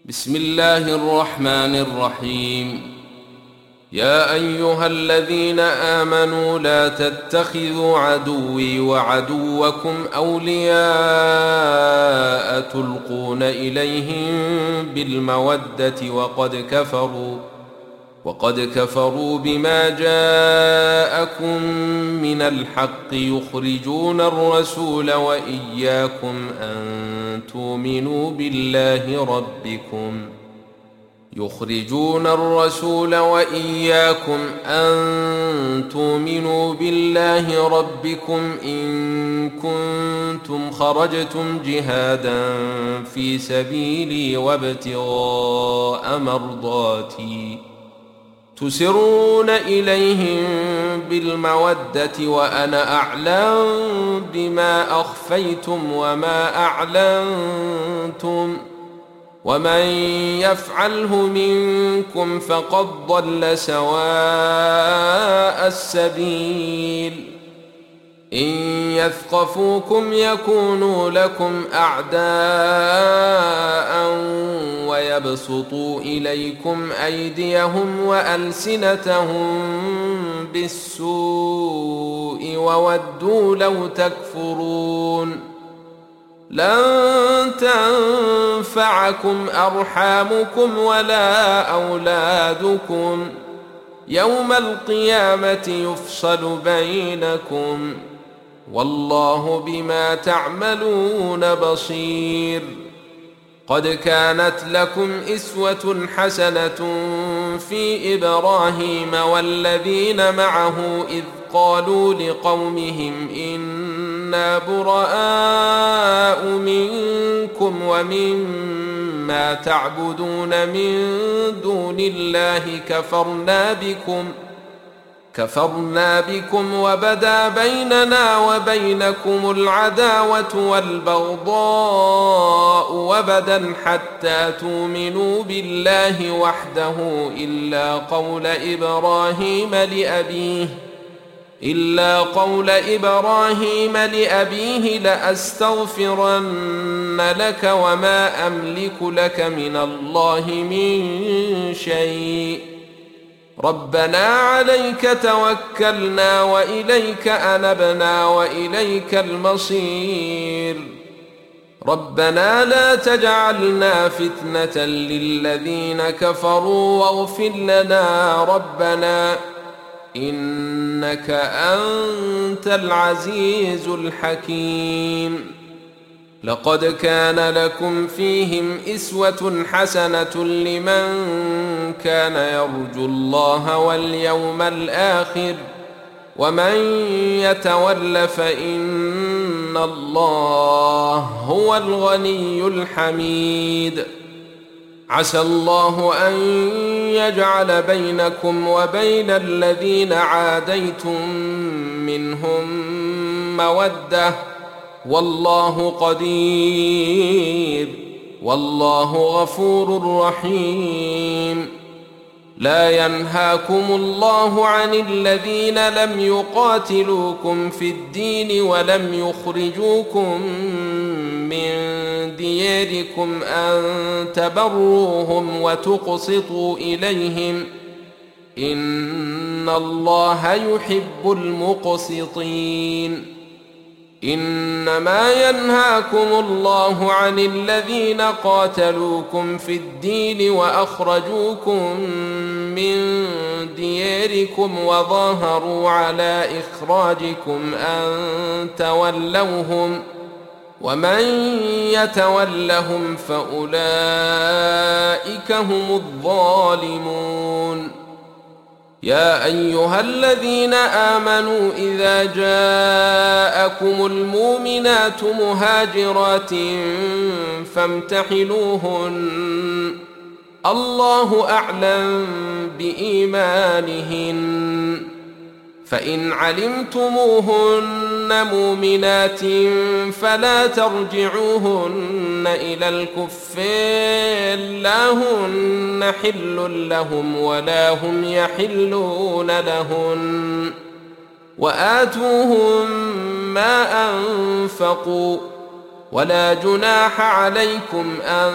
بسم الله الرحمن الرحيم. يا أيها الذين آمنوا لا تتخذوا عدوي وعدوكم أولياء تلقون إليهم بالمودة وقد كفروا بما جاءكم من الحق يخرجون الرسول وإياكم أن تؤمنوا بالله ربكم إن كنتم خرجتم جهادا في سبيلي وابتغاء مرضاتي تسرون إليهم بالمودة وأنا أعلم بما أخفيتم وما أعلنتم ومن يفعله منكم فقد ضل سواء السبيل. إن يثقفوكم يكونوا لكم أعداء ويبسطوا إليكم أيديهم وألسنتهم بالسوء وودوا لو تكفرون. لن تنفعكم أرحامكم ولا أولادكم يوم القيامة يفصل بينكم والله بما تعملون بصير. قد كانت لكم إسوة حسنة في إبراهيم والذين معه إذ قالوا لقومهم إنا براء منكم ومما تعبدون من دون الله كفرنا بكم وبدا بيننا وبينكم العداوة والبغضاء وبدا حتى تؤمنوا بالله وحده إلا قول إبراهيم لأبيه لأستغفرن لك وما أملك لك من الله من شيء ربنا عليك توكلنا وإليك أنبنا وإليك المصير. ربنا لا تجعلنا فتنة للذين كفروا واغفر لنا ربنا إنك أنت العزيز الحكيم. لقد كان لكم فيهم إسوة حسنة لمن كان يرجو الله واليوم الآخر ومن يتول فإن الله هو الغني الحميد. عسى الله أن يجعل بينكم وبين الذين عاديتم منهم مودة والله قدير والله غفور رحيم. لا ينهاكم الله عن الذين لم يقاتلوكم في الدين ولم يخرجوكم من دياركم أن تبروهم وتقسطوا إليهم إن الله يحب المقسطين. إنما ينهاكم الله عن الذين قاتلوكم في الدين وأخرجوكم من دياركم وظاهروا على إخراجكم أن تولوهم ومن يتولهم فأولئك هم الظالمون. يا أيها الذين آمنوا إذا جاءكم المؤمنات مهاجرات فامتحنوهن الله أعلم بإيمانهن فإن علمتموهن مؤمنات فلا ترجعوهن إلى الكفار لا هن حل لهم ولا هم يحلون لهن وآتوهم ما أنفقوا ولا جناح عليكم أن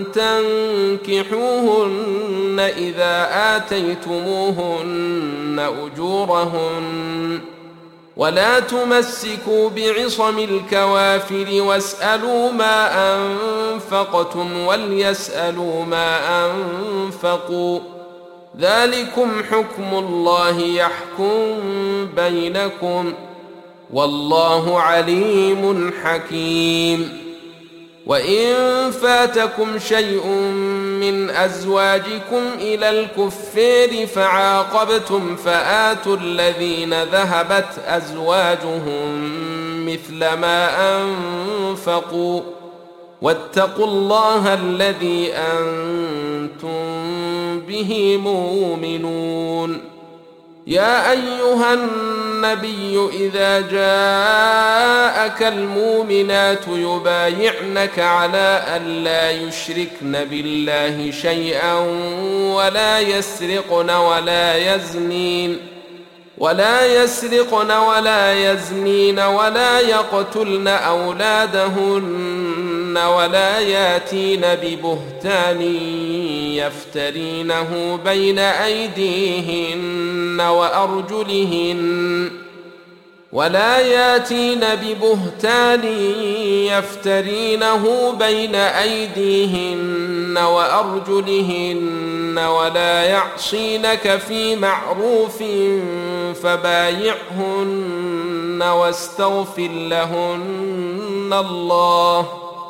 تنكحوهن إذا آتيتموهن أجورهن ولا تمسكوا بعصم الكوافر واسألوا ما أنفقتم وليسألوا ما أنفقوا ذلكم حكم الله يحكم بينكم والله عليم حكيم. وإن فاتكم شيء من أزواجكم إلى الكفار فعاقبتم فآتوا الذين ذهبت أزواجهم مثل ما أنفقوا واتقوا الله الذي أنتم به مؤمنون. يا أيها النبي إذا جاءك المؤمنات يبايعنك على أن لا يشركن بالله شيئا ولا يسرقن ولا يزنين ولا يقتلن أولادهن ولا ياتين ببهتان يفترينه بين أيديهن وأرجلهن ولا يعصينك في معروف فبايعهن واستغفر لهن الله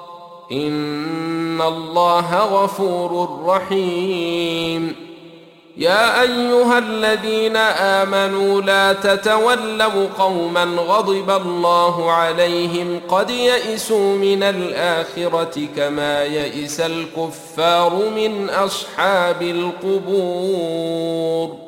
إن الله غفور رحيم. يا أيها الذين آمنوا لا تتولوا قوما غضب الله عليهم قد يئسوا من الآخرة كما يئس الكفار من أصحاب القبور.